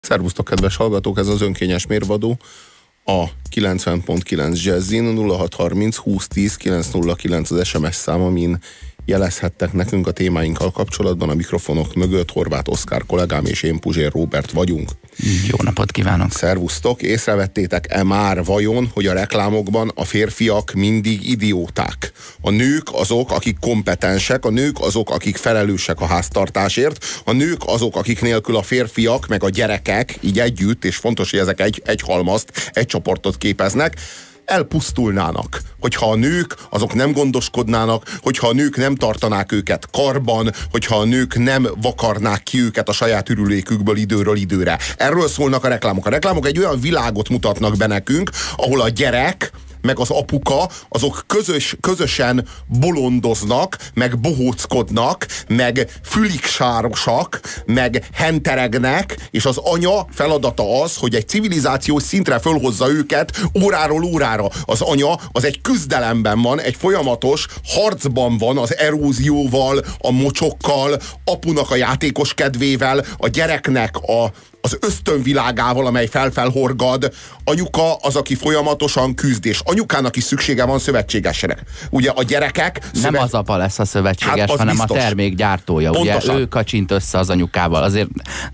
Szervusztok, kedves hallgatók, ez az önkényes mérvadó, a 90.9 Jazzin, 0630 2010 909 az SMS szám, amin jelezhettek nekünk a témáinkkal kapcsolatban. A mikrofonok mögött Horváth Oszkár kollégám és én, Puzsér Róbert vagyunk. Jó napot kívánok! Szervusztok! Észrevettétek-e már vajon, hogy a reklámokban a férfiak mindig idióták? A nők azok, akik kompetensek, a nők azok, akik felelősek a háztartásért, a nők azok, akik nélkül a férfiak, meg a gyerekek így együtt, és fontos, hogy ezek egy halmazt, egy csoportot képeznek, elpusztulnának, hogyha a nők azok nem gondoskodnának, hogyha a nők nem tartanák őket karban, hogyha a nők nem vakarnák ki őket a saját ürülékükből időről időre. Erről szólnak a reklámok. A reklámok egy olyan világot mutatnak be nekünk, ahol a gyerek meg az apuka, azok közösen bolondoznak, meg bohóckodnak, meg füliksárosak, meg henteregnek, és az anya feladata az, hogy egy civilizációs szintre fölhozza őket óráról órára. Az anya az egy küzdelemben van, egy folyamatos harcban van az erózióval, a mocsokkal, apunak a játékos kedvével, a gyereknek az ösztönvilágával, amely felfelhorgad. Anyuka az, aki folyamatosan küzd, és anyukának is szüksége van szövetségesre. Ugye a gyerekek... Nem az apa lesz a szövetséges, hát hanem biztos. A termék gyártója. Pontosan. Ugye ő kacsint össze az anyukával. Azért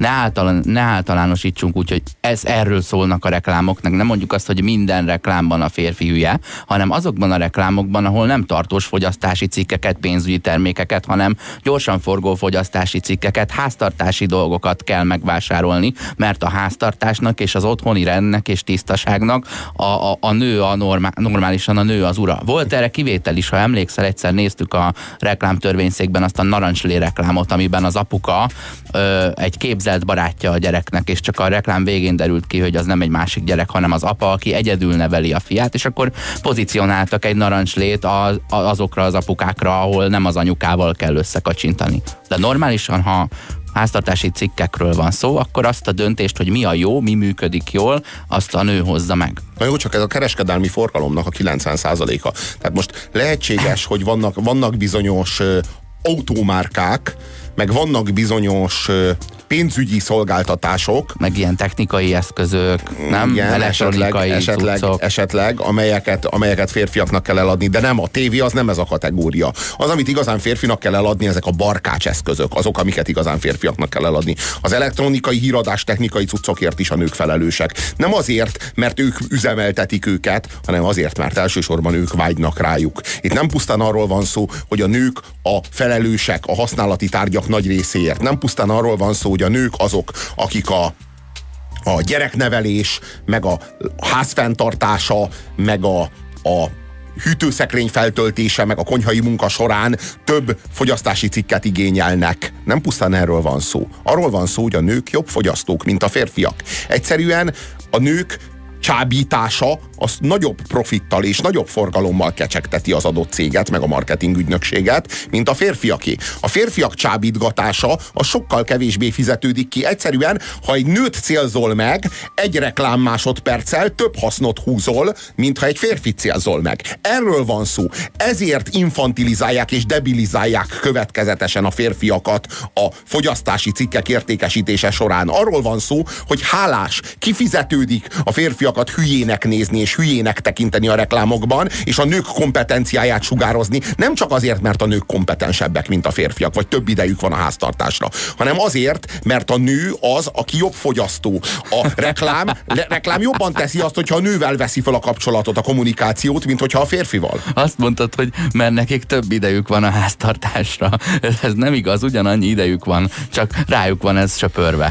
ne általánosítsunk úgy, hogy erről szólnak a reklámoknak. Nem mondjuk azt, hogy minden reklámban a férfi hülye, hanem azokban a reklámokban, ahol nem tartós fogyasztási cikkeket, pénzügyi termékeket, hanem gyorsan forgó fogyasztási cikkeket, háztartási dolgokat kell megvásárolni, mert a háztartásnak és az otthoni rendnek és tisztaságnak a nő normálisan a nő az ura. Volt erre kivétel is, ha emlékszel, egyszer néztük a reklámtörvényszékben azt a narancslé reklámot, amiben az apuka egy képzelt barátja a gyereknek, és csak a reklám végén derült ki, hogy az nem egy másik gyerek, hanem az apa, aki egyedül neveli a fiát, és akkor pozícionáltak egy narancslét azokra az apukákra, ahol nem az anyukával kell összekacsintani. De normálisan, ha háztartási cikkekről van szó, akkor azt a döntést, hogy mi a jó, mi működik jól, azt a nő hozza meg. Na jó, csak ez a kereskedelmi forgalomnak a 90%-a. Tehát most lehetséges, hogy vannak bizonyos autómárkák, meg vannak bizonyos pénzügyi szolgáltatások. Meg ilyen technikai eszközök, nem? Igen, elektronikai esetleg amelyeket férfiaknak kell eladni, de nem, a tévé az nem ez a kategória. Az, amit igazán férfinak kell eladni, ezek a barkács eszközök, azok, amiket igazán férfiaknak kell eladni. Az elektronikai híradás technikai cuccokért is a nők felelősek. Nem azért, mert ők üzemeltetik őket, hanem azért, mert elsősorban ők vágynak rájuk. Itt nem pusztán arról van szó, hogy a nők a felelősek a használati tárgyak nagy részéért. Nem pusztán arról van szó, hogy a nők azok, akik a gyereknevelés, meg a házfenntartása, meg a hűtőszekrény feltöltése, meg a konyhai munka során több fogyasztási cikket igényelnek. Nem pusztán erről van szó. Arról van szó, hogy a nők jobb fogyasztók, mint a férfiak. Egyszerűen a nők csábítása az nagyobb profittal és nagyobb forgalommal kecsegteti az adott céget, meg a marketing ügynökséget, mint a férfiaké. A férfiak csábítgatása az sokkal kevésbé fizetődik ki. Egyszerűen, ha egy nőt célzol meg, egy reklám másodperccel több hasznot húzol, mint ha egy férfit célzol meg. Erről van szó. Ezért infantilizálják és debilizálják következetesen a férfiakat a fogyasztási cikkek értékesítése során. Arról van szó, hogy hálás, kifizetődik a férfiakat hülyének nézni és hülyének tekinteni a reklámokban, és a nők kompetenciáját sugározni, nem csak azért, mert a nők kompetensebbek, mint a férfiak, vagy több idejük van a háztartásra, hanem azért, mert a nő az, aki jobb fogyasztó. A reklám jobban teszi azt, hogyha a nővel veszi fel a kapcsolatot, a kommunikációt, mint hogyha a férfival. Azt mondtad, hogy mert nekik több idejük van a háztartásra. Ez nem igaz, ugyanannyi idejük van, csak rájuk van ez söpörve.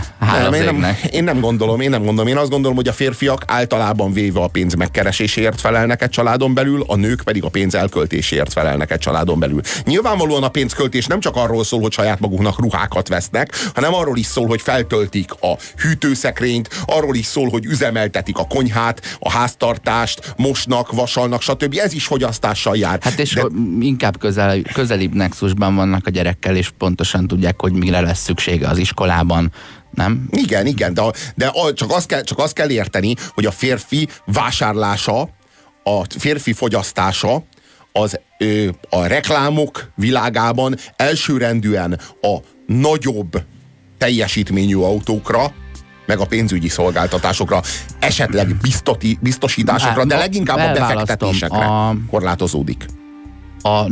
Én nem gondolom. Én azt gondolom, hogy a férfiak általában véve a pénz megkereséséért felelnek egy családon belül, a nők pedig a pénz elköltéséért felelnek egy családon belül. Nyilvánvalóan a pénzköltés nem csak arról szól, hogy saját maguknak ruhákat vesznek, hanem arról is szól, hogy feltöltik a hűtőszekrényt, arról is szól, hogy üzemeltetik a konyhát, a háztartást, mosnak, vasalnak, stb. Ez is fogyasztással jár. Hát és inkább közelibb nexusban vannak a gyerekkel, és pontosan tudják, hogy mire lesz szüksége az iskolában. Nem? Igen, de csak azt kell érteni, hogy a férfi vásárlása, a férfi fogyasztása az a reklámok világában elsőrendűen a nagyobb teljesítményű autókra, meg a pénzügyi szolgáltatásokra, esetleg biztosításokra, de leginkább a befektetésekre korlátozódik. A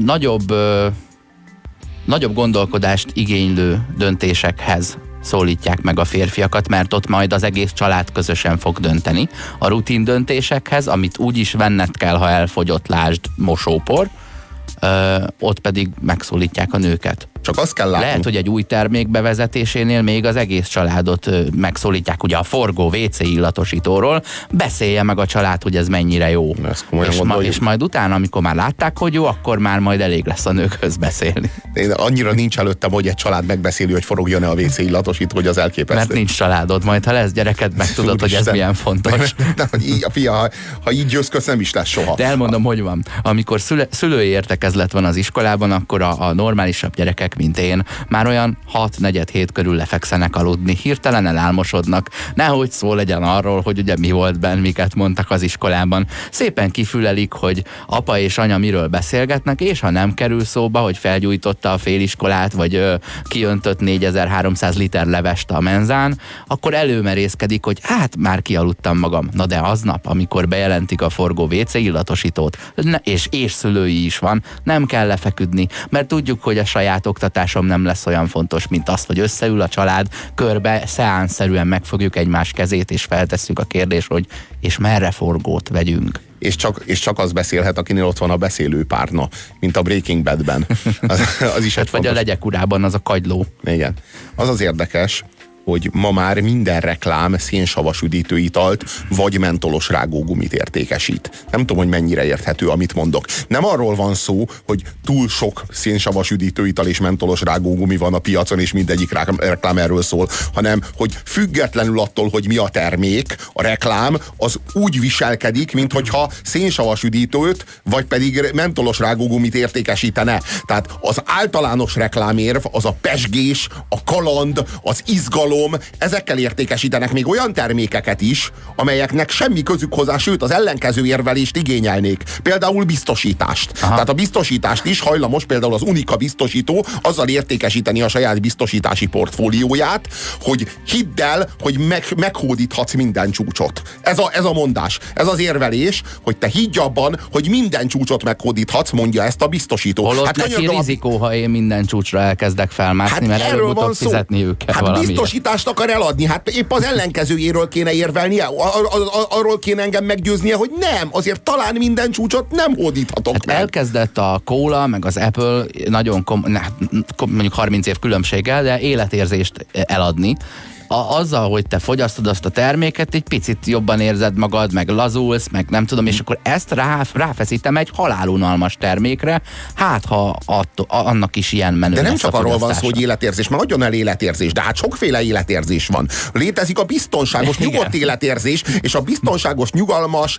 nagyobb gondolkodást igénylő döntésekhez szólítják meg a férfiakat, mert ott majd az egész család közösen fog dönteni. A rutin döntésekhez, amit úgyis venned kell, ha elfogyott, lásd, mosópor, ott pedig megszólítják a nőket. Csak azt kell látni. Lehet, hogy egy új termék bevezetésénél még az egész családot megszólítják, ugye a forgó WC illatosítóról, beszélje meg a család, hogy ez mennyire jó. És majd utána, amikor már látták, hogy jó, akkor már majd elég lesz a nőkhöz beszélni. Én annyira nincs előttem, hogy egy család megbeszéli, hogy forogjon-e a WC illatosító, hogy az elképesztő. Mert nincs családod, majd ha lesz gyereked, meg tudod, hogy ez milyen fontos. Ha így győzködsz, nem is lesz soha. De elmondom, hogy van. Amikor szülői értekezlet van az iskolában, akkor a normálisabb gyerekek, mint én, már olyan 6-4 körül lefekszenek aludni, hirtelen elálmosodnak, nehogy szó legyen arról, hogy ugye mi volt benn, miket mondtak az iskolában. Szépen kifülelik, hogy apa és anya miről beszélgetnek, és ha nem kerül szóba, hogy felgyújtotta a féliskolát, vagy kiöntött 4300 liter levest a menzán, akkor előmerészkedik, hogy hát már kialudtam magam. Na de aznap, amikor bejelentik a forgó WC illatosítót, és szülői is van, nem kell lefeküdni, mert tudjuk, hogy a saját oktatásom nem lesz olyan fontos, mint az, hogy összeül a család, körbe szeánszerűen megfogjuk egymás kezét, és feltesszük a kérdést, hogy és merre forgót vegyünk. És csak az beszélhet, akinél ott van a beszélő párna, mint a Breaking Badben. Az is vagy fontos. A Legyek urában az a kagyló. Igen. Az az érdekes, hogy ma már minden reklám szénsavas üdítőitalt vagy mentolos rágógumit értékesít. Nem tudom, hogy mennyire érthető, amit mondok. Nem arról van szó, hogy túl sok szénsavas üdítőital és mentolos rágógumi van a piacon, és mindegyik reklám erről szól, hanem, hogy függetlenül attól, hogy mi a termék, a reklám az úgy viselkedik, minthogyha szénsavas üdítőt, vagy pedig mentolos rágógumit értékesítene. Tehát az általános reklámérv, az a pezsgés, a kaland, az izgalom, ezekkel értékesítenek még olyan termékeket is, amelyeknek semmi közük hozzá, sőt az ellenkező érvelést igényelnék. Például biztosítást. Aha. Tehát a biztosítást is hajlamos például az Unica biztosító azzal értékesíteni a saját biztosítási portfólióját, hogy hidd el, hogy meghódíthatsz minden csúcsot. Ez a mondás. Ez az érvelés, hogy te higgy abban, hogy minden csúcsot meghódíthatsz, mondja ezt a biztosító. Holott neki rizikó, ha én minden csúcsra elkezdek felmászni, mert előbb-utóbb fizetniük kell valamiért. Biztosítást akar eladni, hát épp az ellenkezőjéről kéne érvelnie, arról kéne engem meggyőznie, hogy nem, azért talán minden csúcsot nem hódíthatok hát meg. Elkezdett a Cola, meg az Apple nagyon mondjuk 30 év különbséggel, de életérzést eladni. Azzal, hogy te fogyasztod azt a terméket, egy picit jobban érzed magad, meg lazulsz, meg nem tudom, és akkor ezt ráfeszítem egy halálunalmas termékre, hát ha annak is ilyen menő. De nem csak arról van szó, hogy életérzés, mert adjon el életérzés, de hát sokféle életérzés van. Létezik a biztonságos, nyugodt életérzés, és a biztonságos, nyugalmas,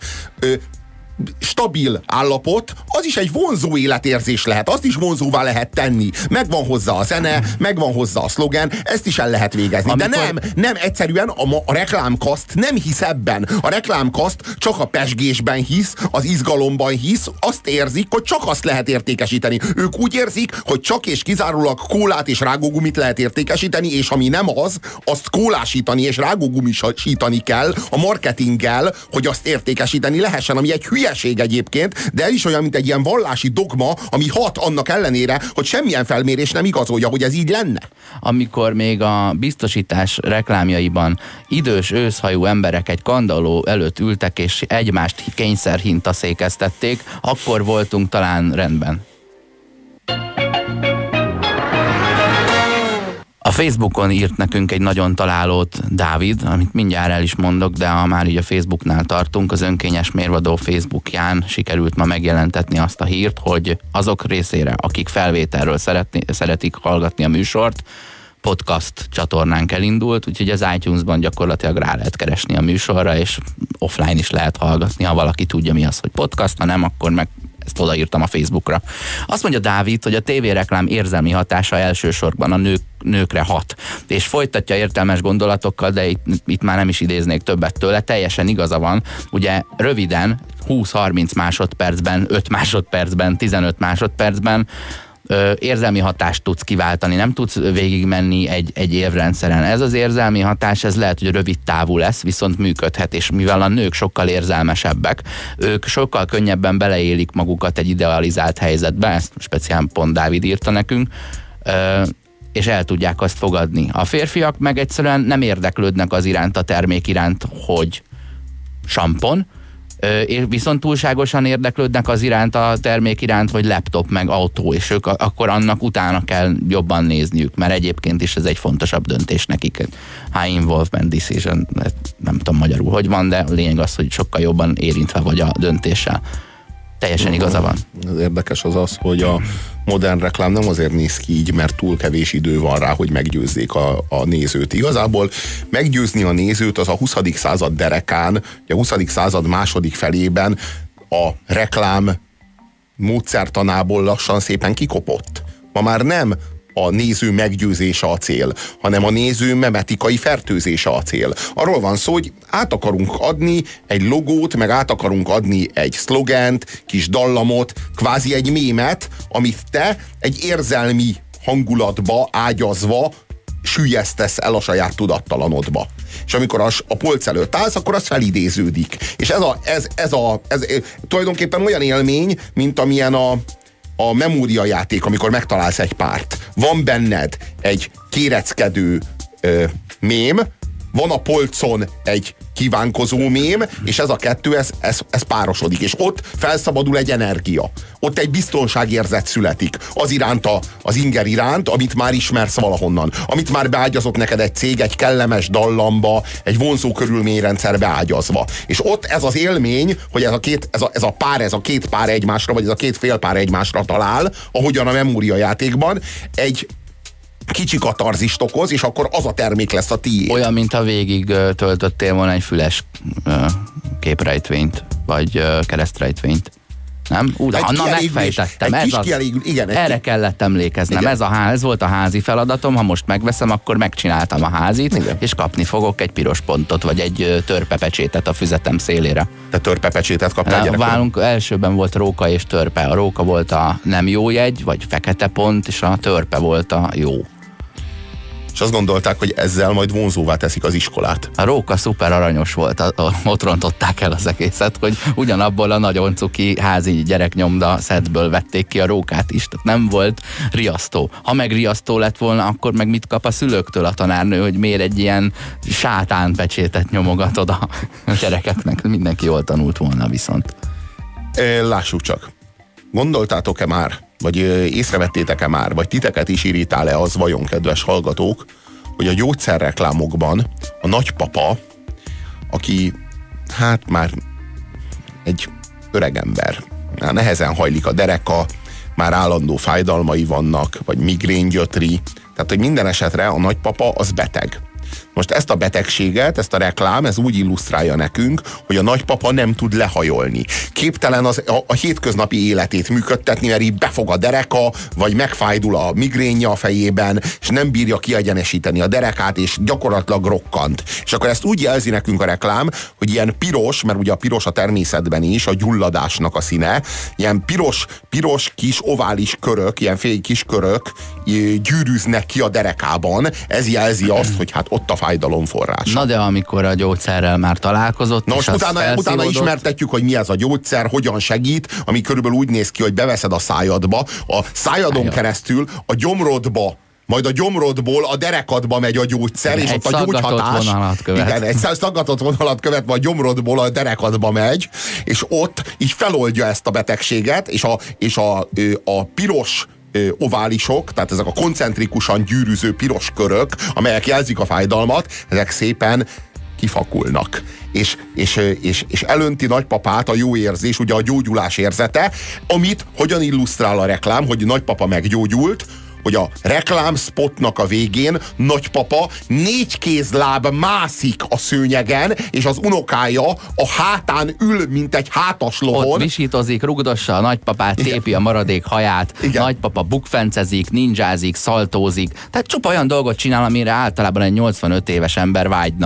stabil állapot, az is egy vonzó életérzés lehet, azt is vonzóvá lehet tenni. Megvan hozzá a zene, megvan hozzá a szlogen, ezt is el lehet végezni. De nem egyszerűen a reklámkaszt nem hisz ebben. A reklámkaszt csak a pezsgésben hisz, az izgalomban hisz, azt érzik, hogy csak azt lehet értékesíteni. Ők úgy érzik, hogy csak és kizárólag kólát és rágógumit lehet értékesíteni, és ami nem az, azt kólásítani és rágógumisítani kell a marketinggel, hogy azt értékesíteni lehessen, ami egy hülyeség egyébként, de ez is olyan, mint egy ilyen vallási dogma, ami hat annak ellenére, hogy semmilyen felmérés nem igazolja, hogy ez így lenne. Amikor még a biztosítás reklámjaiban idős őszhajú emberek egy kandalló előtt ültek, és egymást kényszerhintaszékeztették, akkor voltunk talán rendben. A Facebookon írt nekünk egy nagyon találót Dávid, amit mindjárt el is mondok, de ha már így a Facebooknál tartunk, az Önkényes Mérvadó Facebookján sikerült ma megjelentetni azt a hírt, hogy azok részére, akik felvételről szeretik hallgatni a műsort, podcast csatornánk elindult, úgyhogy az iTunes-ban gyakorlatilag rá lehet keresni a műsorra, és offline is lehet hallgatni, ha valaki tudja, mi az, hogy podcast, ha nem, akkor meg ezt odaírtam a Facebookra. Azt mondja Dávid, hogy a tévéreklám érzelmi hatása elsősorban a nőkre hat, és folytatja értelmes gondolatokkal, de itt már nem is idéznék többet tőle, teljesen igaza van. Ugye röviden, 20-30 másodpercben, 5 másodpercben, 15 másodpercben érzelmi hatást tudsz kiváltani, nem tudsz végigmenni egy érvrendszeren. Ez az érzelmi hatás, ez lehet, hogy rövid távú lesz, viszont működhet, és mivel a nők sokkal érzelmesebbek, ők sokkal könnyebben beleélik magukat egy idealizált helyzetbe, ezt speciál pont Dávid írta nekünk, és el tudják azt fogadni. A férfiak meg egyszerűen nem érdeklődnek az iránt, a termék iránt, hogy sampon, viszont túlságosan érdeklődnek az iránt, a termék iránt, hogy laptop meg autó, és ők akkor annak utána kell jobban nézniük, mert egyébként is ez egy fontosabb döntés nekik. High involvement decision, nem tudom magyarul, hogy van, de a lényeg az, hogy sokkal jobban érintve vagy a döntéssel. Teljesen igaza van. Az érdekes az, hogy a modern reklám nem azért néz ki így, mert túl kevés idő van rá, hogy meggyőzzék a nézőt. Igazából meggyőzni a nézőt az a 20. század derekán, a 20. század második felében a reklám módszertanából lassan szépen kikopott. Ma már nem a néző meggyőzése a cél, hanem a néző memetikai fertőzése a cél. Arról van szó, hogy át akarunk adni egy logót, meg át akarunk adni egy szlogent, kis dallamot, kvázi egy mémet, amit te egy érzelmi hangulatba ágyazva süllyesztesz el a saját tudattalanodba. És amikor a polc előtt állsz, akkor az felidéződik. És ez tulajdonképpen olyan élmény, mint amilyen a memóriajáték, amikor megtalálsz egy párt. Van benned egy kéreckedő mém, van a polcon egy kívánkozó mém, és ez a kettő, ez párosodik, és ott felszabadul egy energia. Ott egy biztonságérzet születik az iránt, az inger iránt, amit már ismersz valahonnan. Amit már beágyazott neked egy cég, egy kellemes dallamba, egy vonzó körülményrendszerbe ágyazva. És ott ez az élmény, hogy ez a két pár egymásra, vagy ez a két félpár egymásra talál, ahogyan a memóriajátékban, egy kicsi katarzist okoz, és akkor az a termék lesz a tiéd. Olyan, mint ha végig töltöttél volna egy füles képrejtvényt, vagy keresztrejtvényt. Nem? Megfejtettem. Erre kellett emlékeznem. Ez volt a házi feladatom, ha most megveszem, akkor megcsináltam a házit, igen. És kapni fogok egy piros pontot, vagy egy törpepecsétet a füzetem szélére. Te törpepecsétet kaptál? Válunk, elsőben volt róka és törpe. A róka volt a nem jó jegy, vagy fekete pont, és a törpe volt a jó. És azt gondolták, hogy ezzel majd vonzóvá teszik az iskolát. A róka szuper aranyos volt, ott rontották el az egészet, hogy ugyanabból a nagyon cuki házi gyereknyomda szetből vették ki a rókát is, tehát nem volt riasztó. Ha meg riasztó lett volna, akkor meg mit kap a szülőktől a tanárnő, hogy miért egy ilyen sátánpecsétet nyomogatod a gyerekeknek. Mindenki jól tanult volna viszont. Lássuk csak. Gondoltátok-e már, vagy észrevettétek-e már, vagy titeket is irritál-e az vajon, kedves hallgatók, hogy a gyógyszerreklámokban a nagypapa, aki hát már egy öregember, már nehezen hajlik a dereka, már állandó fájdalmai vannak, vagy migrén-gyötri, tehát hogy minden esetre a nagypapa az beteg. Most ezt a betegséget, ezt a reklám, ez úgy illusztrálja nekünk, hogy a nagypapa nem tud lehajolni. Képtelen a hétköznapi életét működtetni, mert így befog a dereka, vagy megfájdul a migrénja a fejében, és nem bírja kiegyenesíteni a derekát, és gyakorlatilag rokkant. És akkor ezt úgy jelzi nekünk a reklám, hogy ilyen piros, mert ugye a piros a természetben is, a gyulladásnak a színe, ilyen piros kis ovális körök, ilyen fél kis körök gyűrűznek ki a derekában. Ez jelzi azt, hogy hát ott a fájdalom forrása. Na de amikor a gyógyszerrel már találkozott, na most utána ismertetjük, hogy mi ez a gyógyszer, hogyan segít, ami körülbelül úgy néz ki, hogy beveszed a szájadba, a szájadon keresztül a gyomrodba, majd a gyomrodból a derekadba megy a gyógyszer, és ott a gyógyhatás. Igen, egy szaggatott vonalat követve a gyomrodból a derekadba megy, és ott így feloldja ezt a betegséget, és a piros oválisok, tehát ezek a koncentrikusan gyűrűző piros körök, amelyek jelzik a fájdalmat, ezek szépen kifakulnak. És elönti nagypapát a jó érzés, ugye a gyógyulás érzete, amit hogyan illusztrál a reklám, hogy nagypapa meggyógyult, hogy a reklámspotnak a végén nagypapa 4 kézláb mászik a szőnyegen, és az unokája a hátán ül, mint egy hátas lovon. Ott visítozik, rugdossa a nagypapát, tépi a maradék haját, igen. Nagypapa bukfencezik, ninjázik, szaltózik. Tehát csupa olyan dolgot csinál, amire általában egy 85 éves ember vágyna.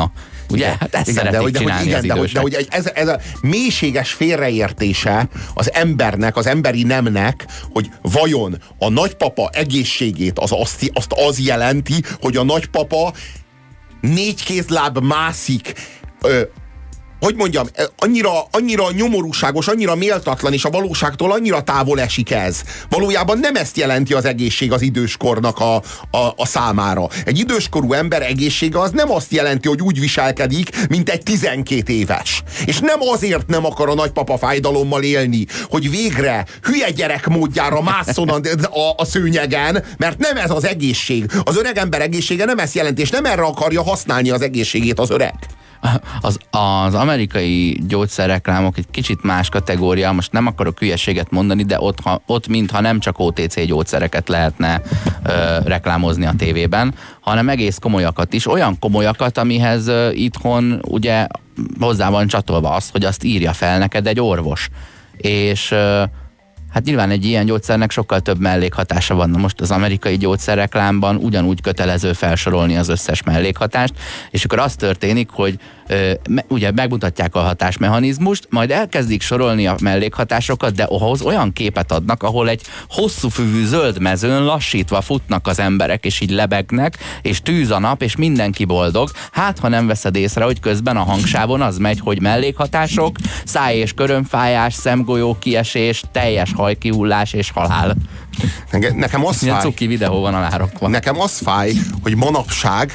Ugye? Hát ezt szeretik csinálni az idősek. De hogy ez a mélységes félreértése az embernek, az emberi nemnek, hogy vajon a nagypapa egészségét azt az jelenti, hogy a nagypapa 4 kézláb mászik, hogy mondjam, annyira nyomorúságos, annyira méltatlan, és a valóságtól annyira távol esik ez. Valójában nem ezt jelenti az egészség az időskornak a számára. Egy időskorú ember egészsége az nem azt jelenti, hogy úgy viselkedik, mint egy 12 éves. És nem azért nem akar a nagypapa fájdalommal élni, hogy végre hülye gyerek módjára másszon a szőnyegen, mert nem ez az egészség. Az öreg ember egészsége nem ezt jelenti, és nem erre akarja használni az egészségét az öreg. Az amerikai gyógyszerreklámok egy kicsit más kategória, most nem akarok hülyeséget mondani, de ott mintha nem csak OTC gyógyszereket lehetne reklámozni a tévében, hanem egész komolyakat is, olyan komolyakat, amihez itthon ugye hozzá van csatolva az, hogy azt írja fel neked egy orvos. És hát nyilván egy ilyen gyógyszernek sokkal több mellékhatása van. Most az amerikai gyógyszerreklámban ugyanúgy kötelező felsorolni az összes mellékhatást, és akkor az történik, hogy ugye megmutatják a hatásmechanizmust, majd elkezdik sorolni a mellékhatásokat, de ahhoz olyan képet adnak, ahol egy hosszú fűvű zöld mezőn lassítva futnak az emberek, és így lebegnek, és tűz a nap, és mindenki boldog. Hát, ha nem veszed észre, hogy közben a hangsávon az megy, hogy mellékhatások, száj- és körömfájás, szemgolyó kiesés, teljes hajkihullás és halál. Nekem az fáj. Cuki videó van alárokva. Nekem az fáj, hogy manapság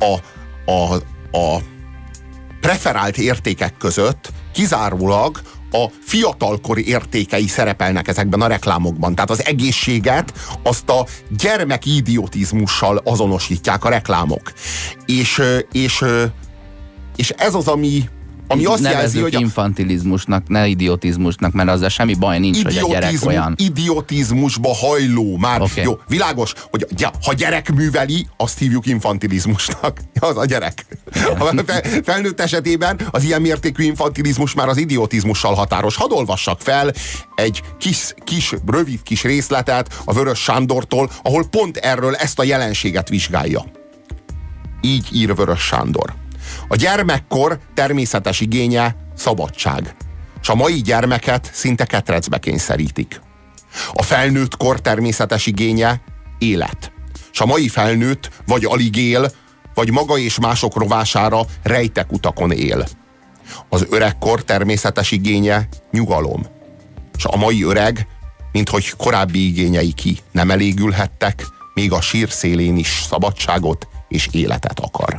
a preferált értékek között kizárólag a fiatalkori értékei szerepelnek ezekben a reklámokban. Tehát az egészséget azt a gyermeki idiotizmussal azonosítják a reklámok. És ez az, ami azt jelzi, hogy infantilizmusnak, ne idiotizmusnak, mert azzal semmi baj nincs, hogy a gyerek olyan. Idiotizmusba hajló már. Okay. Jó, világos, hogy ha gyerek műveli, azt hívjuk infantilizmusnak. Az a gyerek. A felnőtt esetében az ilyen mértékű infantilizmus már az idiotizmussal határos. Hadd olvassak fel egy rövid kis részletet a Vörös Sándortól, ahol pont erről ezt a jelenséget vizsgálja. Így ír Vörös Sándor. A gyermekkor természetes igénye szabadság, és a mai gyermeket szinte ketrecbe kényszerítik. A felnőtt kor természetes igénye élet, és a mai felnőtt vagy alig él, vagy maga és mások rovására rejtek utakon él. Az öregkor természetes igénye nyugalom, és a mai öreg, minthogy korábbi igényei ki nem elégülhettek, még a sír szélén is szabadságot és életet akar.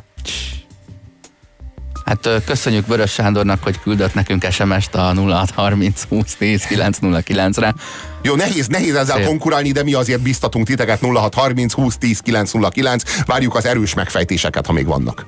Hát köszönjük Vörös Sándornak, hogy küldött nekünk SMS-t a 0630 20 10 909-re. Jó, nehéz ezzel konkurálni, de mi azért biztatunk titeket 0630 20 10 909. Várjuk az erős megfejtéseket, ha még vannak.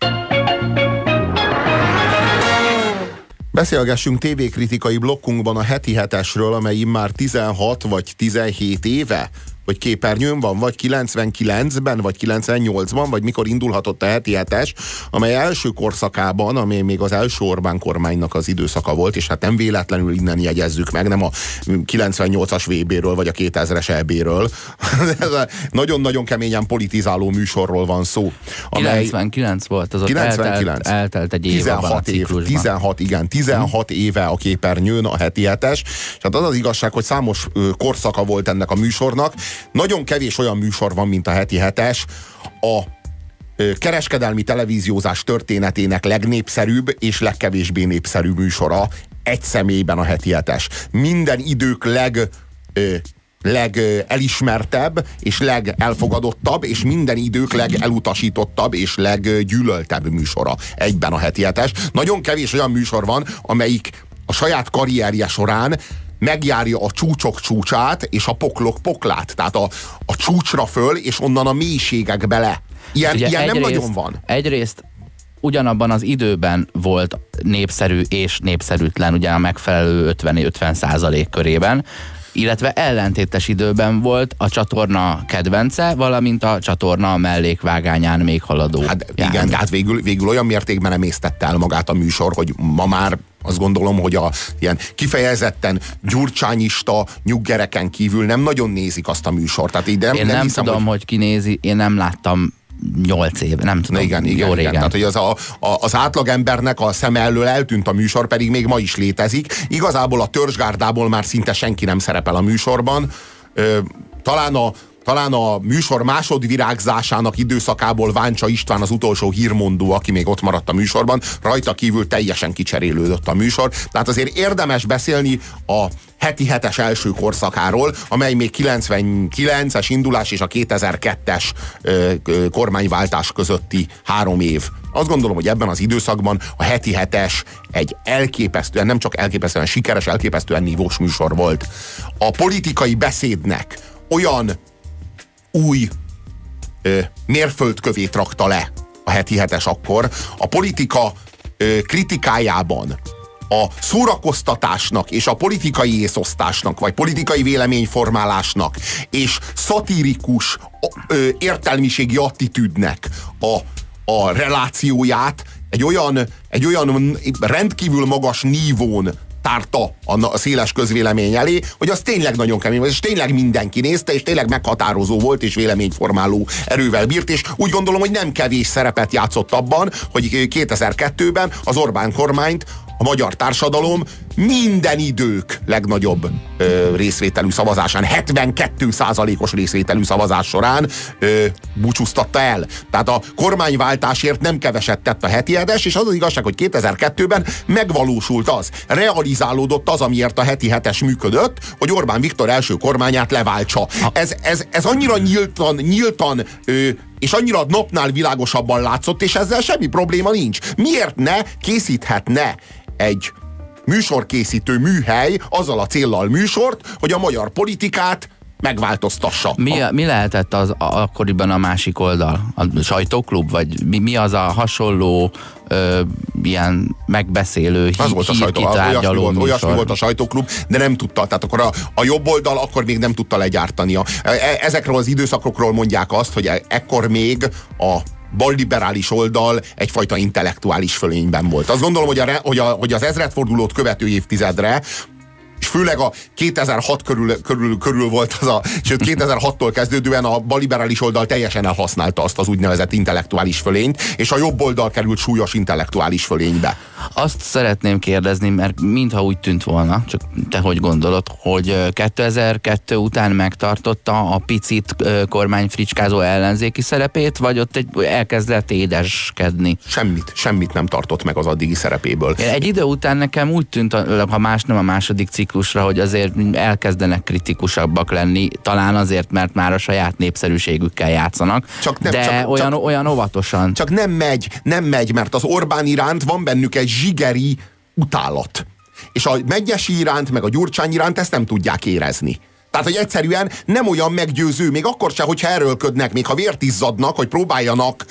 Beszélgessünk tévékritikai blokkunkban a Heti Hetesről, amely immár 16 vagy 17 éve, vagy képernyőn van, vagy 99-ben, vagy 98-ban, vagy mikor indulhatott a Heti Hetes, amely első korszakában, amely még az első Orbán kormánynak az időszaka volt, és hát nem véletlenül innen jegyezzük meg, nem a 98-as VB-ről, vagy a 2000-es EB-ről. Nagyon-nagyon keményen politizáló műsorról van szó. 99 volt, az 99. Eltelt egy év abban a ciklusban. 16 éve a képernyőn a Heti Hetes, és hát az az igazság, hogy számos korszaka volt ennek a műsornak. Nagyon kevés olyan műsor van, mint a Heti Hetes. A kereskedelmi televíziózás történetének legnépszerűbb és legkevésbé népszerű műsora egy személyben a Heti Hetes. Minden idők legelismertebb és legelfogadottabb, és minden idők legelutasítottabb és leggyűlöltebb műsora egyben a Heti Hetes. Nagyon kevés olyan műsor van, amelyik a saját karrierje során megjárja a csúcsok csúcsát és a poklok poklát. Tehát a csúcsra föl, és onnan a mélységekbe le. Ilyen nem nagyon van. Egyrészt ugyanabban az időben volt népszerű és népszerűtlen, ugye a megfelelő 50% körében, illetve ellentétes időben volt a csatorna kedvence, valamint a csatorna mellékvágányán még haladó. Hát igen, de hát végül olyan mértékben emésztette el magát a műsor, hogy ma már azt gondolom, hogy a ilyen kifejezetten gyurcsányista nyuggereken kívül nem nagyon nézik azt a műsort. Tehát én nem tudom, hogy ki nézi, én nem láttam 8 év, nem tudom, igen, jó régen. Tehát, hogy az átlagembernek a szeme elől eltűnt a műsor, pedig még ma is létezik. Igazából a törzsgárdából már szinte senki nem szerepel a műsorban. Talán a műsor másodvirágzásának időszakából Váncsa István az utolsó hírmondó, aki még ott maradt a műsorban, rajta kívül teljesen kicserélődött a műsor. Tehát azért érdemes beszélni a heti 7-es első korszakáról, amely még 99-es indulás és a 2002-es kormányváltás közötti 3 év. Azt gondolom, hogy ebben az időszakban a heti 7-es egy elképesztően, nem csak elképesztően sikeres, elképesztően nívós műsor volt. A politikai beszédnek olyan új mérföldkövét rakta le a heti 7-es akkor. A politika kritikájában a szórakoztatásnak és a politikai észosztásnak, vagy politikai véleményformálásnak és szatirikus értelmiségi attitűdnek a relációját egy olyan rendkívül magas nívón tárta a széles közvélemény elé, hogy az tényleg nagyon kemény volt, és tényleg mindenki nézte, és tényleg meghatározó volt, és véleményformáló erővel bírt, és úgy gondolom, hogy nem kevés szerepet játszott abban, hogy 2002-ben az Orbán kormányt a magyar társadalom minden idők legnagyobb részvételű szavazásán, 72%-os részvételű szavazás során búcsúztatta el. Tehát a kormányváltásért nem keveset tett a heti 7-es, és az az igazság, hogy 2002-ben megvalósult az, realizálódott az, amiért a heti 7-es működött, hogy Orbán Viktor első kormányát leváltsa. Ez annyira nyíltan és annyira napnál világosabban látszott, és ezzel semmi probléma nincs. Miért ne készíthetne egy műsorkészítő műhely azzal a céllal műsort, hogy a magyar politikát megváltoztassa? Mi lehetett az akkoriban a másik oldal? A sajtóklub? Vagy mi az a hasonló ilyen megbeszélő, hírkitárgyaló műsor? Olyasmi volt a sajtóklub, de nem tudta. Tehát akkor a jobb oldal akkor még nem tudta legyártania. Ezekről az időszakokról mondják azt, hogy ekkor még a balliberális oldal egyfajta intellektuális fölényben volt. Azt gondolom, hogy az ezredfordulót követő évtizedre, és főleg a 2006 körül volt sőt 2006-tól kezdődően a balliberális oldal teljesen elhasználta azt az úgynevezett intellektuális fölényt, és a jobb oldal került súlyos intellektuális fölénybe. Azt szeretném kérdezni, mert mintha úgy tűnt volna, csak te hogy gondolod, hogy 2002 után megtartotta a picit kormányfricskázó ellenzéki szerepét, vagy ott elkezdett édeskedni? Semmit nem tartott meg az addigi szerepéből. Egy idő után nekem úgy tűnt, ha más nem a második ciklusra, hogy azért elkezdenek kritikusabbak lenni, talán azért, mert már a saját népszerűségükkel játszanak, olyan óvatosan. Csak nem megy, mert az Orbán iránt van bennük egy zsigeri utálat. És a Medgyessy iránt, meg a Gyurcsány iránt ezt nem tudják érezni. Tehát, hogy egyszerűen nem olyan meggyőző, még akkor sem, hogyha erőlködnek, még ha vért izzadnak, hogy próbáljanak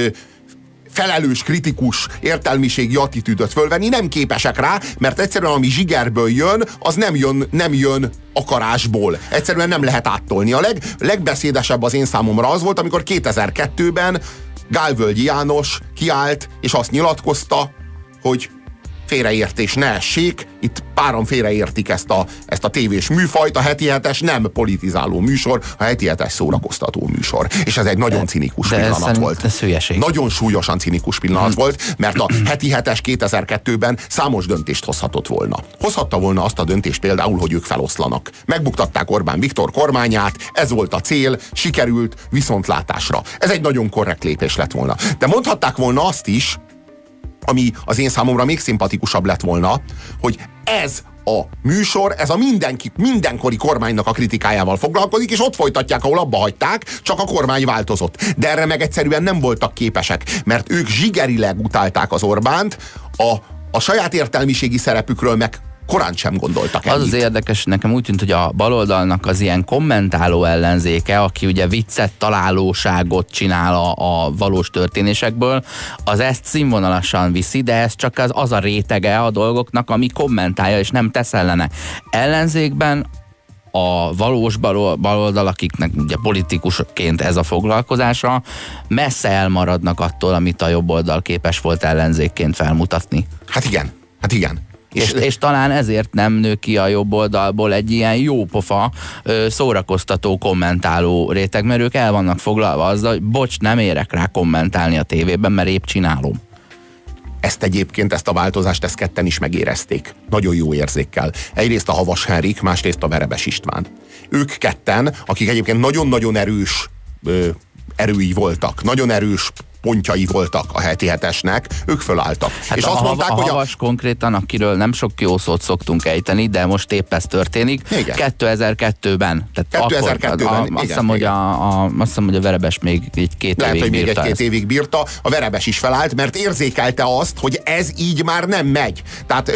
felelős, kritikus értelmiségi attitűdöt fölvenni, nem képesek rá, mert egyszerűen ami zsigerből jön, az nem jön akarásból. Egyszerűen nem lehet áttolni. A legbeszédesebb az én számomra az volt, amikor 2002-ben Gálvölgyi János kiállt, és azt nyilatkozta, hogy félreértés ne essék, itt páran félreértik ezt a tévés műfajt, a heti 7-es nem politizáló műsor, a heti 7-es szórakoztató műsor. És ez egy nagyon cinikus pillanat volt. Ez hülyeség. Nagyon súlyosan cinikus pillanat volt, mert a heti 7-es 2002-ben számos döntést hozhatott volna. Hozhatta volna azt a döntést például, hogy ők feloszlanak. Megbuktatták Orbán Viktor kormányát, ez volt a cél, sikerült viszontlátásra. Ez egy nagyon korrekt lépés lett volna. De mondhatták volna azt is, ami az én számomra még szimpatikusabb lett volna, hogy ez a műsor, ez a mindenkori kormánynak a kritikájával foglalkozik, és ott folytatják, ahol abba hagyták, csak a kormány változott. De erre meg egyszerűen nem voltak képesek, mert ők zsigerileg utálták az Orbánt, a saját értelmiségi szerepükről meg korán sem gondoltak ennyit. Az érdekes, nekem úgy tűnt, hogy a baloldalnak az ilyen kommentáló ellenzéke, aki ugye viccet, találóságot csinál a valós történésekből, az ezt színvonalasan viszi, de ez csak az a rétege a dolgoknak, ami kommentálja és nem tesz ellene. Ellenzékben a valós baloldal, akiknek ugye politikusként ez a foglalkozása, messze elmaradnak attól, amit a jobb oldal képes volt ellenzékként felmutatni. Hát igen. És talán ezért nem nő ki a jobb oldalból egy ilyen jópofa, szórakoztató, kommentáló réteg, mert ők el vannak foglalva azzal, hogy bocs, nem érek rá kommentálni a tévében, mert épp csinálom. Ezt egyébként, ezt a változást, ezt ketten is megérezték. Nagyon jó érzékkel. Egyrészt a Havas Henrik, másrészt a Verebes István. Ők ketten, akik egyébként nagyon-nagyon erős erői voltak, nagyon erős pontjai voltak a Heti Hetesnek, ők fölálltak. Hát és azt mondták, hogy Havas konkrétan, akiről nem sok jó szót szoktunk ejteni, de most épp ez történik. Igen. 2002-ben. Tehát 2002-ben, azt hiszem, hogy a Verebes még egy 2 évig bírta. Lehet, hogy még egy 2 évig bírta. A Verebes is felállt, mert érzékelte azt, hogy ez így már nem megy. Tehát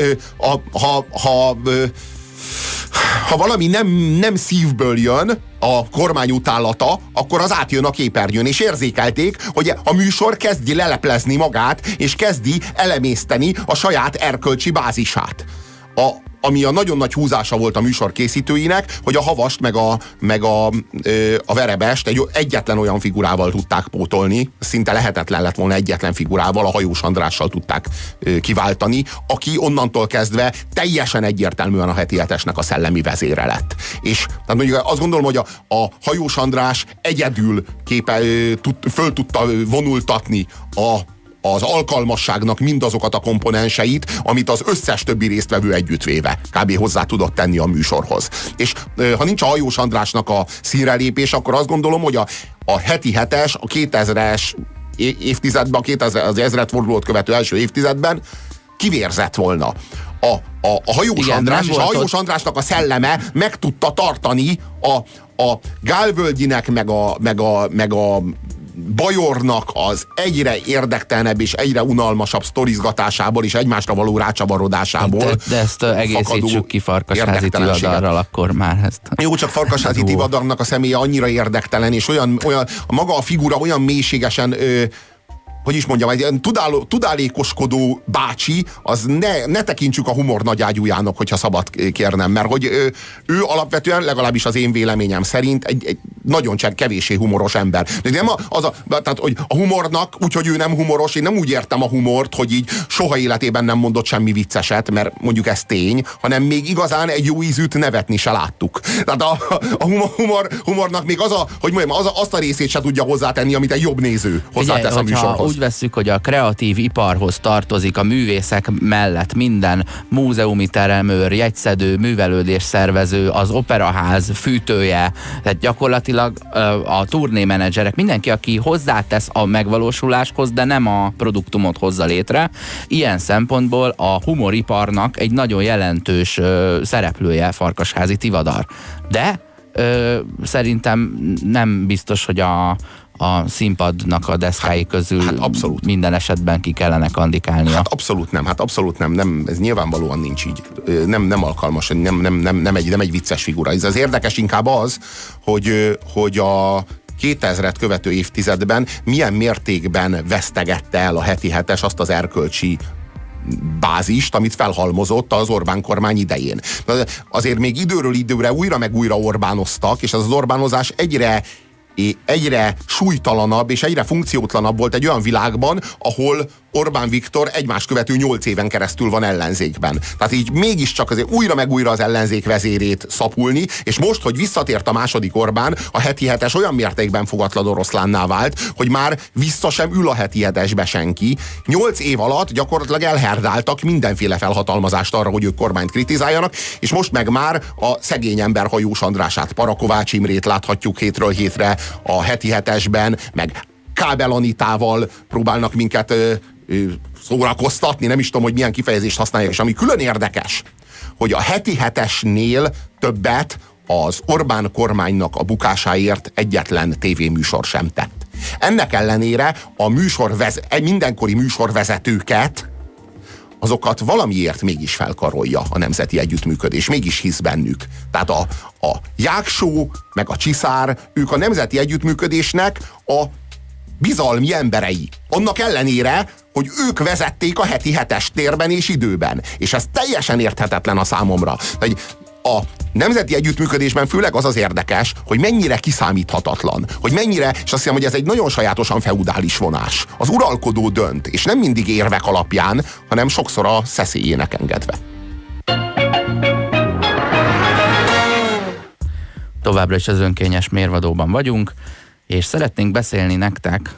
ha valami nem szívből jön, a kormány utálata, akkor az átjön a képernyőn, és érzékelték, hogy a műsor kezdi leleplezni magát, és kezdi elemészteni a saját erkölcsi bázisát. Ami a nagyon nagy húzása volt a műsor készítőinek, hogy a Havast meg a Verebest egyetlen olyan figurával tudták pótolni, szinte lehetetlen lett volna egyetlen figurával, a Hajós Andrással tudták kiváltani, aki onnantól kezdve teljesen egyértelműen a Heti Hetesnek a szellemi vezére lett. És tehát mondjuk azt gondolom, hogy a Hajós András egyedül föl tudta vonultatni az alkalmasságnak mindazokat a komponenseit, amit az összes többi résztvevő együttvéve kb. Hozzá tudott tenni a műsorhoz. És ha nincs a Hajós Andrásnak a színrelépés, akkor azt gondolom, hogy a Heti Hetes a 2000-es évtizedben, az ezredfordulót követő első évtizedben kivérzett volna. A Hajós András és a Hajós Andrásnak a szelleme meg tudta tartani a Gálvölgyinek, meg a Bajornak az egyre érdektelenebb és egyre unalmasabb sztorizgatásából és egymásra való rácsavarodásából. De ezt egészítsük ki Farkasházi Tivadarral, akkor már ezt. Jó, csak Farkasházi Tivadarnak a személye annyira érdektelen, és olyan maga a figura olyan mélységesen hogy is mondjam, egy tudálékoskodó bácsi, az ne tekintsük a humor nagyágyújának, hogyha szabad kérnem, mert hogy ő alapvetően, legalábbis az én véleményem szerint egy nagyon kevéssé humoros ember. De nem tehát, hogy a humornak, úgyhogy ő nem humoros, én nem úgy értem a humort, hogy így soha életében nem mondott semmi vicceset, mert mondjuk ez tény, hanem még igazán egy jó ízűt nevetni se láttuk. Tehát a humornak még azt a részét se tudja hozzátenni, amit egy jobb néző hozzátesz a műsorhoz. Úgy vesszük, hogy a kreatív iparhoz tartozik a művészek mellett minden múzeumi teremőr, jegyszedő, művelődés szervező, az operaház fűtője, tehát gyakorlatilag a turnémenedzserek, mindenki, aki hozzátesz a megvalósuláshoz, de nem a produktumot hozza létre. Ilyen szempontból a humoriparnak egy nagyon jelentős szereplője Farkasházi Tivadar. De szerintem nem biztos, hogy a színpadnak a deszkái közül minden esetben ki kellene kandikálnia. Hát abszolút nem, ez nyilvánvalóan nincs így. Nem alkalmas, nem egy vicces figura. Ez az érdekes inkább az, hogy a 2000-et követő évtizedben milyen mértékben vesztegette el a Heti Hetes azt az erkölcsi bázist, amit felhalmozott az Orbán kormány idején. Azért még időről időre újra meg újra Orbánoztak, és az Orbánozás egyre súlytalanabb és egyre funkciótlanabb volt egy olyan világban, ahol Orbán Viktor egymás követő 8 éven keresztül van ellenzékben. Tehát így mégiscsak azért újra meg újra az ellenzék vezérét szapulni, és most, hogy visszatért a második Orbán, a Heti Hetes olyan mértékben fogatlan oroszlánná vált, hogy már vissza sem ül a Heti Hetesbe senki. 8 év alatt gyakorlatilag elherdáltak mindenféle felhatalmazást arra, hogy ők kormányt kritizáljanak, és most meg már a szegény ember Hajós Andrását, Parakovács Imrét láthatjuk hétről hétre a Heti Hetesben, meg Kábel Anitával próbálnak minket szórakoztatni, nem is tudom, hogy milyen kifejezést használják, és ami külön érdekes, hogy a Heti Hetesnél többet az Orbán kormánynak a bukásáért egyetlen tévéműsor sem tett. Ennek ellenére a mindenkori műsorvezetőket, azokat valamiért mégis felkarolja a nemzeti együttműködés, mégis hisz bennük. Tehát a Jáksó, meg a Csiszár, ők a nemzeti együttműködésnek a bizalmi emberei. Annak ellenére, hogy ők vezették a Heti Hetes térben és időben. És ez teljesen érthetetlen a számomra. A nemzeti együttműködésben főleg az az érdekes, hogy mennyire kiszámíthatatlan, hogy mennyire, és azt hiszem, hogy ez egy nagyon sajátosan feudális vonás. Az uralkodó dönt, és nem mindig érvek alapján, hanem sokszor a szeszélyének engedve. Továbbra is az önkényes mérvadóban vagyunk, és szeretnénk beszélni nektek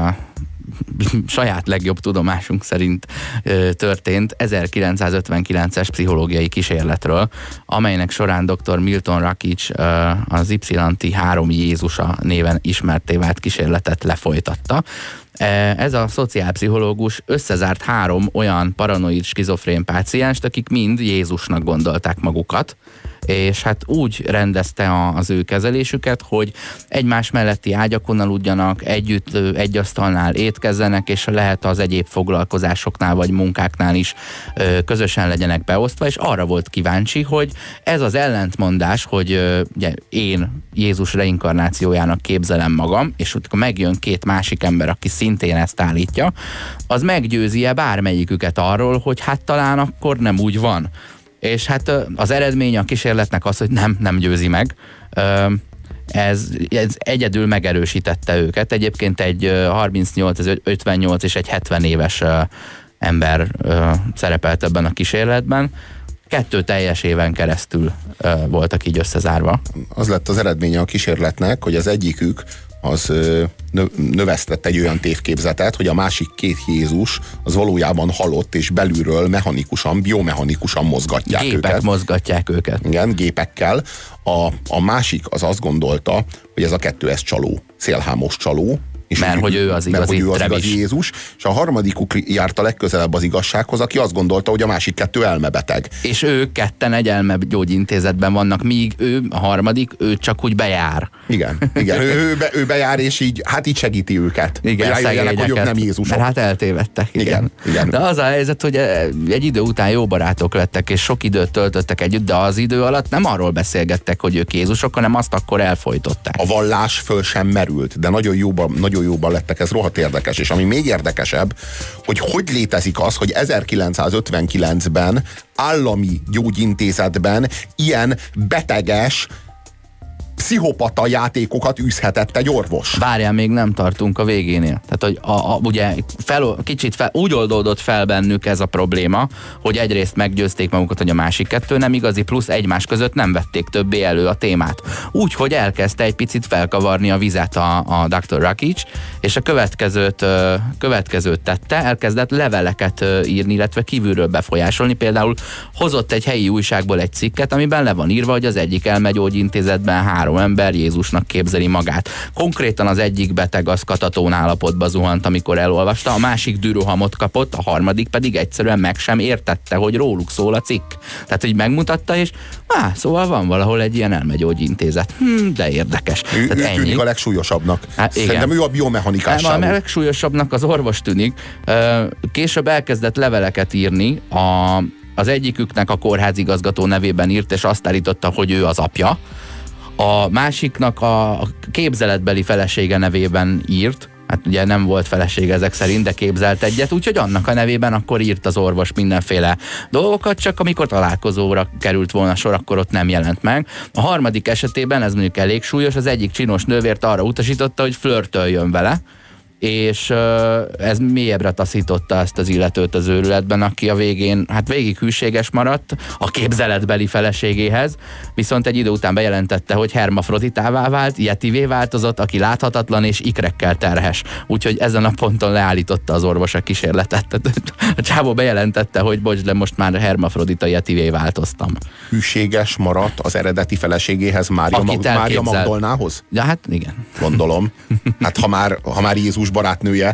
saját legjobb tudomásunk szerint történt 1959-es pszichológiai kísérletről, amelynek során dr. Milton Rakic az YT3 Jézusa néven ismertté vált kísérletet lefolytatta. Ez a szociálpszichológus összezárt 3 olyan paranoid skizofrén pácienst, akik mind Jézusnak gondolták magukat, és hát úgy rendezte az ő kezelésüket, hogy egymás melletti ágyakon aludjanak, együtt egy asztalnál étkezzenek, és lehet az egyéb foglalkozásoknál vagy munkáknál is közösen legyenek beosztva, és arra volt kíváncsi, hogy ez az ellentmondás, hogy ugye, én Jézus reinkarnációjának képzelem magam, és akkor megjön 2 másik ember, aki szintén ezt állítja, az meggyőzi-e bármelyiküket arról, hogy hát talán akkor nem úgy van. És hát az eredmény a kísérletnek az, hogy nem győzi meg. Ez egyedül megerősítette őket. Egyébként egy 38, 58 és egy 70 éves ember szerepelt ebben a kísérletben. 2 teljes éven keresztül voltak így összezárva. Az lett az eredménye a kísérletnek, hogy az egyikük az növesztett egy olyan tévképzetet, hogy a másik 2 Jézus az valójában halott, és belülről mechanikusan, biomechanikusan mozgatják őket. Gépek mozgatják őket. Igen, gépekkel. A másik az azt gondolta, hogy ez a 2 ez csaló, szélhámos csaló. Mert hogy ő az igazi Jézus, és a harmadikuk járta legközelebb az igazsághoz, aki azt gondolta, hogy a másik 2 elmebeteg. És ők ketten egy elmegyógyintézetben vannak, míg ő, a harmadik, ő csak úgy bejár. Igen, ő bejár, és így segíti őket. Igen, hogy ők nem Jézusok. Mert hát eltévedtek. Igen. De az a helyzet, hogy egy idő után jó barátok lettek, és sok időt töltöttek együtt, de az idő alatt nem arról beszélgettek, hogy ők Jézusok, hanem azt akkor elfojtották. A vallás föl sem merült, de nagyon jóban lettek, ez rohadt érdekes, és ami még érdekesebb, hogy létezik az, hogy 1959-ben állami gyógyintézetben ilyen beteges, pszichopata játékokat űzhetett egy orvos. Várjál, még nem tartunk a végénél. Tehát, hogy ugye úgy oldódott fel bennük ez a probléma, hogy egyrészt meggyőzték magukat, hogy a másik 2 nem igazi, plusz egymás között nem vették többé elő a témát. Úgyhogy elkezdte egy picit felkavarni a vizet a Dr. Rakic, és a következőt tette, elkezdett leveleket írni, illetve kívülről befolyásolni. Például hozott egy helyi újságból egy cikket, amiben le van írva, hogy az egyik elmegyógyintézetben 3 ember Jézusnak képzeli magát. Konkrétan az egyik beteg az katatón állapotba zuhant, amikor elolvasta, a másik dürohamot kapott, a harmadik pedig egyszerűen meg sem értette, hogy róluk szól a cikk. Tehát, hogy megmutatta, és szóval van valahol egy ilyen elmegyógyintézet. De érdekes. Ő tűnik a legsúlyosabbnak. Szerintem ő a biomechanikás. A legsúlyosabbnak az orvos tűnik. Később elkezdett leveleket írni, az egyiküknek a kórházigazgató nevében írt, és azt állította, hogy ő az apja. A másiknak a képzeletbeli felesége nevében írt, hát ugye nem volt felesége ezek szerint, de képzelt egyet, úgyhogy annak a nevében akkor írt az orvos mindenféle dolgokat, csak amikor találkozóra került volna sor, akkor ott nem jelent meg. A harmadik esetében, ez mondjuk elég súlyos, az egyik csinos nővért arra utasította, hogy flörtöljön vele, és ez mélyebbre taszította ezt az illetőt az őrületben, aki a végén, végig hűséges maradt a képzeletbeli feleségéhez, viszont egy idő után bejelentette, hogy hermafroditává vált, yetivé változott, aki láthatatlan és ikrekkel terhes. Úgyhogy ezen a ponton leállította az orvos a kísérletet. A csávó bejelentette, hogy bocs, de most már hermafrodita yetivé változtam. Hűséges maradt az eredeti feleségéhez, Mária Magdolnához? Ja, hát igen. Gondolom. Hát ha már Jézus barátnője.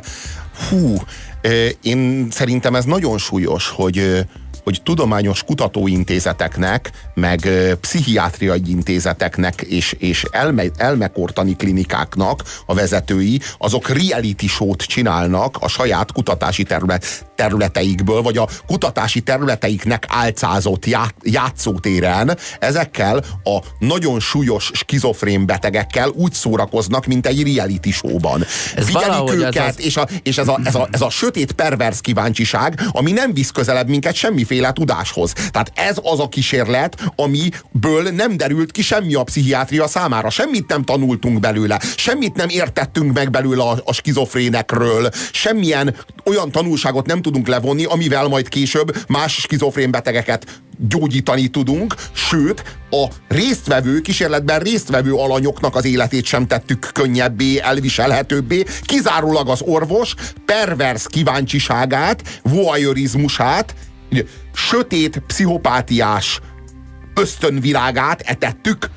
Én szerintem ez nagyon súlyos, hogy tudományos kutatóintézeteknek, meg pszichiátriai intézeteknek és elmekortani klinikáknak a vezetői, azok reality show-t csinálnak a saját kutatási területeikből, vagy a kutatási területeiknek álcázott játszótéren ezekkel a nagyon súlyos skizofrén betegekkel úgy szórakoznak, mint egy reality show-ban. Figyelik őket, és ez a sötét perverz kíváncsiság, ami nem visz közelebb minket semmiféle tudáshoz. Tehát ez az a kísérlet, amiből nem derült ki semmi a pszichiátria számára. Semmit nem tanultunk belőle, semmit nem értettünk meg belőle a skizofrénekről, semmilyen olyan tanulságot nem tudunk levonni, amivel majd később más skizofrén betegeket gyógyítani tudunk, sőt, a kísérletben résztvevő alanyoknak az életét sem tettük könnyebbé, elviselhetőbbé, kizárólag az orvos pervers kíváncsiságát, voyeurizmusát, sötét, pszichopátiás ösztönvilágát etettük.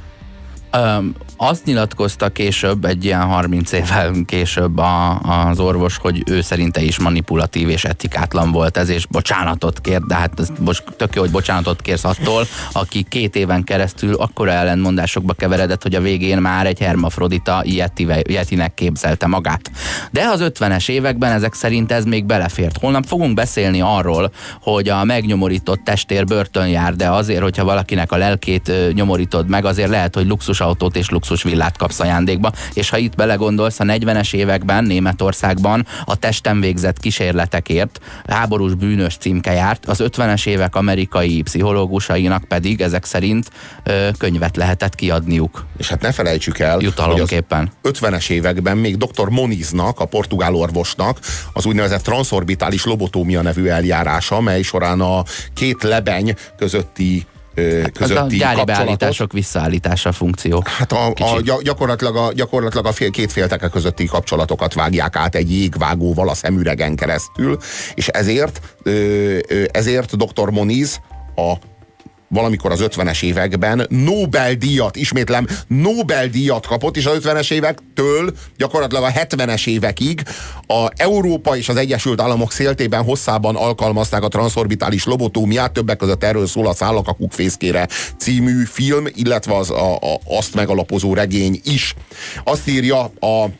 Azt nyilatkozta később, egy ilyen 30 évvel később az orvos, hogy ő szerinte is manipulatív és etikátlan volt ez, és bocsánatot kér, de hát most tök jó, hogy bocsánatot kérsz attól, aki 2 éven keresztül akkora ellentmondásokba keveredett, hogy a végén már egy hermafrodita yetinek képzelte magát. De az 50-es években ezek szerint ez még belefért. Holnap fogunk beszélni arról, hogy a megnyomorított testér börtön jár, de azért, hogyha valakinek a lelkét nyomorítod meg, azért lehet, hogy luxusautót és luxusvillát kapsz ajándékba, és ha itt belegondolsz, a 40-es években Németországban a testen végzett kísérletekért háborús bűnös címke járt, az 50-es évek amerikai pszichológusainak pedig ezek szerint könyvet lehetett kiadniuk. És hát ne felejtsük el, jutalomképpen. Hogy az 50-es években még dr. Moniznak, a portugál orvosnak az úgynevezett transzorbitális lobotómia nevű eljárása, mely során a 2 lebeny közötti a gyári beállítások visszaállítása funkció. Hát gyakorlatilag a 2 félteke közötti kapcsolatokat vágják át egy jégvágóval a szemüregen keresztül, és ezért dr. Moniz valamikor az 50-es években Nobel-díjat, ismétlem, Nobel-díjat kapott, és az 50-es évektől gyakorlatilag a 70-es évekig a Európa és az Egyesült Államok széltében hosszában alkalmazták a transzorbitális lobotómiát, többek között erről szól a Szállak a kukfészkére című film, illetve azt megalapozó regény is. Azt írja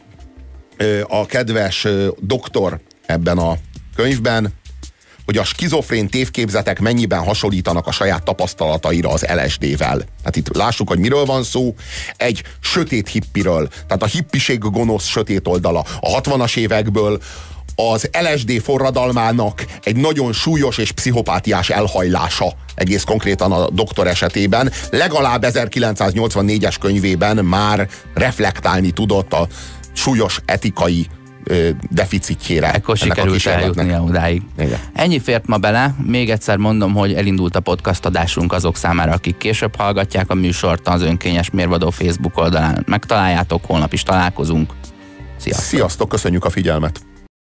a kedves doktor ebben a könyvben, hogy a skizofrén tévképzetek mennyiben hasonlítanak a saját tapasztalataira az LSD-vel. Hát itt lássuk, hogy miről van szó. Egy sötét hippiről, tehát a hippiség gonosz sötét oldala. A 60-as évekből az LSD forradalmának egy nagyon súlyos és pszichopátiás elhajlása, egész konkrétan a doktor esetében, legalább 1984-es könyvében már reflektálni tudott a súlyos etikai deficitjére. Ekkor sikerült eljutnia odáig. Igen. Ennyi fért ma bele. Még egyszer mondom, hogy elindult a podcast adásunk azok számára, akik később hallgatják a műsort, az Önkényes Mérvadó Facebook oldalán megtaláljátok, holnap is találkozunk. Sziasztok! Sziasztok, köszönjük a figyelmet!